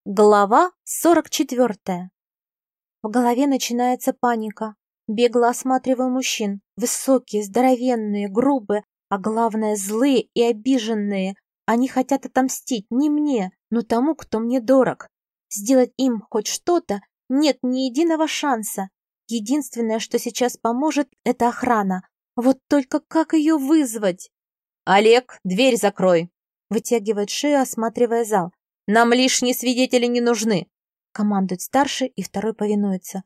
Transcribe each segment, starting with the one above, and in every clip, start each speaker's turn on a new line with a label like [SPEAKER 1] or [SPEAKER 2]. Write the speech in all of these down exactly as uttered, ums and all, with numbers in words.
[SPEAKER 1] Глава сорок четвертая. В голове начинается паника. Бегло осматриваю мужчин. Высокие, здоровенные, грубые, а главное злые и обиженные. Они хотят отомстить не мне, но тому, кто мне дорог. Сделать им хоть что-то нет ни единого шанса. Единственное, что сейчас поможет, это охрана. Вот только как ее вызвать? «Олег, дверь закрой!» Вытягивает шею, осматривая зал. «Нам лишние свидетели не нужны!» Командует старший, и второй повинуется.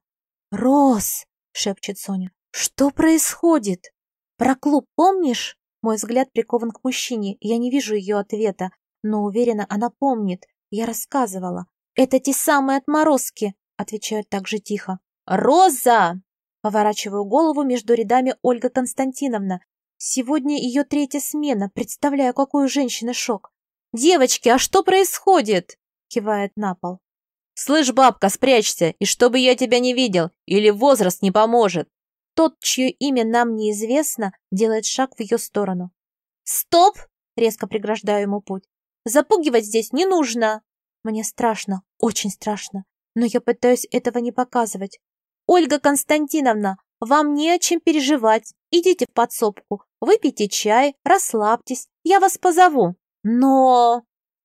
[SPEAKER 1] «Рос!» — шепчет Соня. «Что происходит? Про клуб помнишь?» Мой взгляд прикован к мужчине, я не вижу ее ответа, но уверена, она помнит. Я рассказывала. «Это те самые отморозки!» — отвечают так же тихо. «Роза!» — поворачиваю голову между рядами Ольга Константиновна. Сегодня ее третья смена, представляю, какой у женщины шок. «Девочки, а что происходит?» — кивает на пол. «Слышь, бабка, спрячься, и чтобы я тебя не видел, или возраст не поможет!» Тот, чье имя нам неизвестно, делает шаг в ее сторону. «Стоп!» — резко преграждаю ему путь. «Запугивать здесь не нужно!» Мне страшно, очень страшно, но я пытаюсь этого не показывать. «Ольга Константиновна, вам не о чем переживать. Идите в подсобку, выпейте чай, расслабьтесь, я вас позову». «Но...»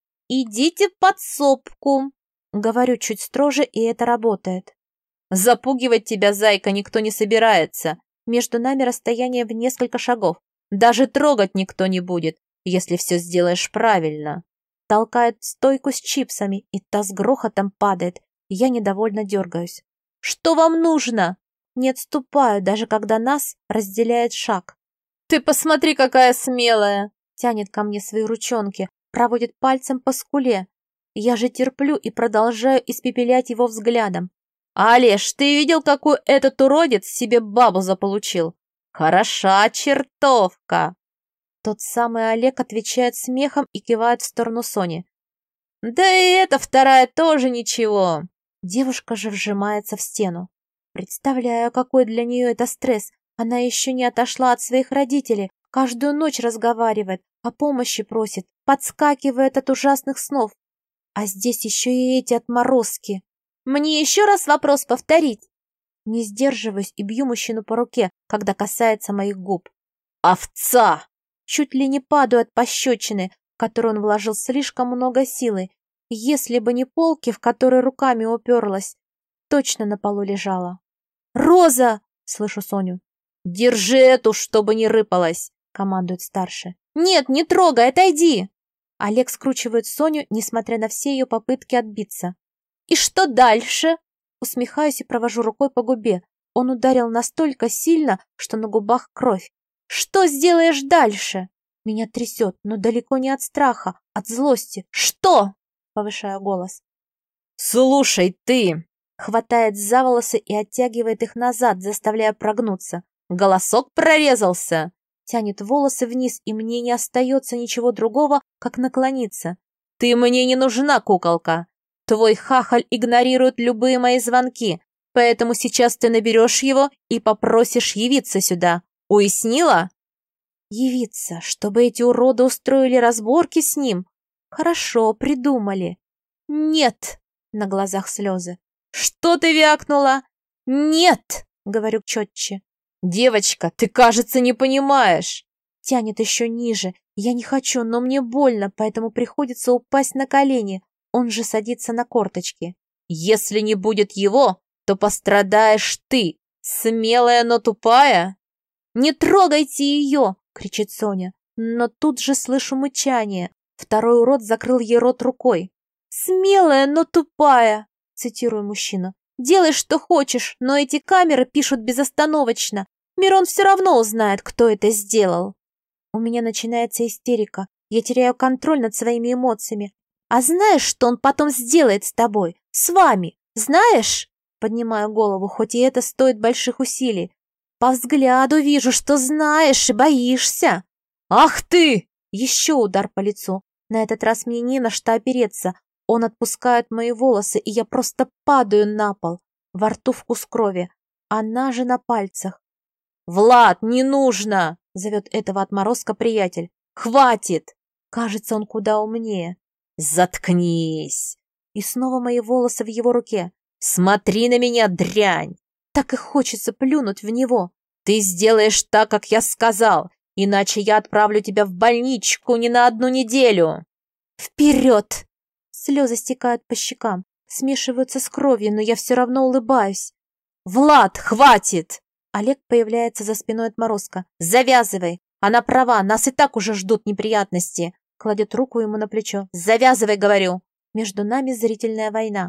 [SPEAKER 1] «Идите в подсобку», — говорю чуть строже, и это работает. «Запугивать тебя, зайка, никто не собирается. Между нами расстояние в несколько шагов. Даже трогать никто не будет, если все сделаешь правильно». Толкает стойку с чипсами, и та с грохотом падает. Я недовольно дергаюсь. «Что вам нужно?» Не отступаю, даже когда нас разделяет шаг. «Ты посмотри, какая смелая!» Тянет ко мне свои ручонки, проводит пальцем по скуле. Я же терплю и продолжаю испепелять его взглядом. «Олеж, ты видел, какую этот уродец себе бабу заполучил? Хороша чертовка!» Тот самый Олег отвечает смехом и кивает в сторону Сони. «Да и эта вторая тоже ничего!» Девушка же вжимается в стену. Представляю, какой для нее это стресс. Она еще не отошла от своих родителей, каждую ночь разговаривает, о помощи просит, подскакивает от ужасных снов. А здесь еще и эти отморозки. Мне еще раз вопрос повторить. Не сдерживаюсь и бью мужчину по руке, когда касается моих губ. «Овца!» Чуть ли не падаю от пощечины, в которую он вложил слишком много силы. Если бы не полки, в которые руками уперлась, точно на полу лежала. «Роза!» — слышу Соню. «Держи эту, чтобы не рыпалась!» — командует старший. «Нет, не трогай, отойди!» Олег скручивает Соню, несмотря на все ее попытки отбиться. «И что дальше?» Усмехаюсь и провожу рукой по губе. Он ударил настолько сильно, что на губах кровь. «Что сделаешь дальше?» Меня трясет, но далеко не от страха, от злости. «Что?» — повышаю голос. «Слушай, ты!» Хватает за волосы и оттягивает их назад, заставляя прогнуться. «Голосок прорезался!» Тянет волосы вниз, и мне не остается ничего другого, как наклониться. «Ты мне не нужна, куколка! Твой хахаль игнорирует любые мои звонки, поэтому сейчас ты наберешь его и попросишь явиться сюда. Уяснила?» «Явиться, чтобы эти уроды устроили разборки с ним? Хорошо, придумали». «Нет!» — на глазах слезы. «Что ты вякнула?» «Нет!» — говорю четче. «Девочка, ты, кажется, не понимаешь!» Тянет еще ниже. Я не хочу, но мне больно, поэтому приходится упасть на колени. Он же садится на корточки. «Если не будет его, то пострадаешь ты, смелая, но тупая!» «Не трогайте ее!» — кричит Соня. Но тут же слышу мычание. Второй урод закрыл ей рот рукой. «Смелая, но тупая!» — цитирую мужчину. «Делай, что хочешь, но эти камеры пишут безостановочно. Мирон все равно узнает, кто это сделал». У меня начинается истерика. Я теряю контроль над своими эмоциями. «А знаешь, что он потом сделает с тобой? С вами? Знаешь?» Поднимаю голову, хоть и это стоит больших усилий. «По взгляду вижу, что знаешь и боишься». «Ах ты!» Еще удар по лицу. На этот раз мне не на что опереться. Он отпускает мои волосы, и я просто падаю на пол. Во рту вкус крови. Она же на пальцах. «Влад, не нужно!» — зовет этого отморозка приятель. «Хватит!» Кажется, он куда умнее. «Заткнись!» и снова мои волосы в его руке. «Смотри на меня, дрянь!» Так и хочется плюнуть в него. «Ты сделаешь так, как я сказал, иначе я отправлю тебя в больничку не на одну неделю!» «Вперед!» Слезы стекают по щекам, смешиваются с кровью, но я все равно улыбаюсь. «Влад, хватит!» Олег появляется за спиной отморозка. «Завязывай! Она права, нас и так уже ждут неприятности!» Кладет руку ему на плечо. «Завязывай, говорю!» Между нами зрительная война.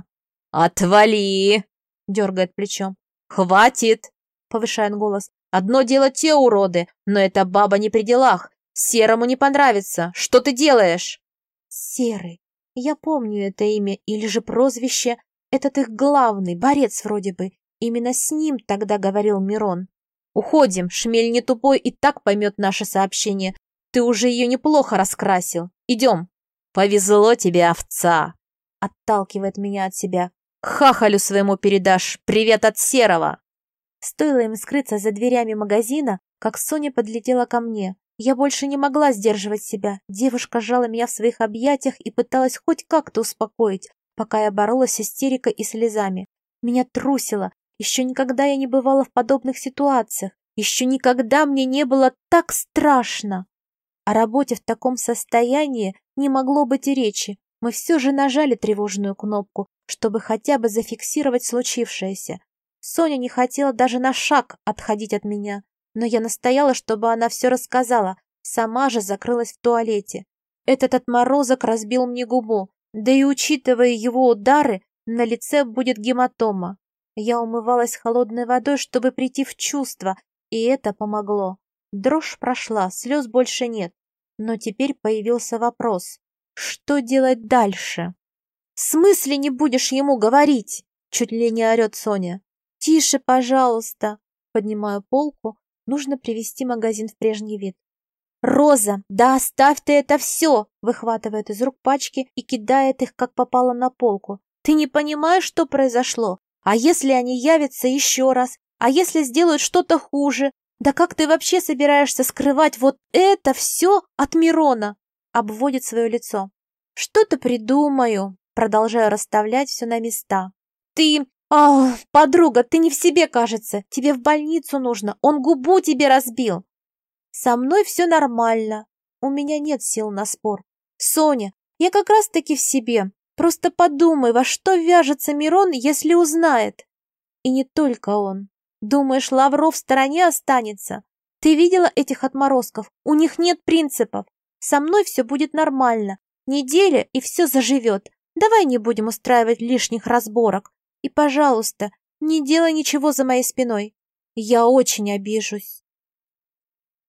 [SPEAKER 1] «Отвали!» Дергает плечом. «Хватит!» Повышает голос. «Одно дело те уроды, но эта баба не при делах. Серому не понравится. Что ты делаешь?» Серый. Я помню это имя или же прозвище. Этот их главный, борец вроде бы. Именно с ним тогда говорил Мирон. «Уходим, шмель не тупой и так поймет наше сообщение. Ты уже ее неплохо раскрасил. Идем». «Повезло тебе, овца!» Отталкивает меня от себя. «Хахалю своему передашь привет от Серого!» Стоило им скрыться за дверями магазина, как Соня подлетела ко мне. Я больше не могла сдерживать себя. Девушка сжала меня в своих объятиях и пыталась хоть как-то успокоить, пока я боролась с истерикой и слезами. Меня трусило. Еще никогда я не бывала в подобных ситуациях. Еще никогда мне не было так страшно. О работе в таком состоянии не могло быть и речи. Мы все же нажали тревожную кнопку, чтобы хотя бы зафиксировать случившееся. Соня не хотела даже на шаг отходить от меня, но я настояла, чтобы она все рассказала, сама же закрылась в туалете. Этот отморозок разбил мне губу, да и учитывая его удары, на лице будет гематома. Я умывалась холодной водой, чтобы прийти в чувство, и это помогло. Дрожь прошла, слез больше нет. Но теперь появился вопрос. Что делать дальше? «В смысле не будешь ему говорить?» Чуть ли не орет Соня. «Тише, пожалуйста!» Поднимаю полку. Нужно привести магазин в прежний вид. «Роза, да оставь ты это все!» Выхватывает из рук пачки и кидает их, как попало, на полку. «Ты не понимаешь, что произошло? А если они явятся еще раз? А если сделают что-то хуже? Да как ты вообще собираешься скрывать вот это все от Мирона?» Обводит свое лицо. «Что-то придумаю». Продолжаю расставлять все на места. «Ты... А, подруга, ты не в себе, кажется. Тебе в больницу нужно. Он губу тебе разбил». «Со мной все нормально. У меня нет сил на спор. Соня, я как раз-таки в себе. Просто подумай, во что вяжется Мирон, если узнает. И не только он. Думаешь, Лавров в стороне останется? Ты видела этих отморозков? У них нет принципов. Со мной все будет нормально. Неделя, и все заживет. Давай не будем устраивать лишних разборок. И, пожалуйста, не делай ничего за моей спиной. Я очень обижусь».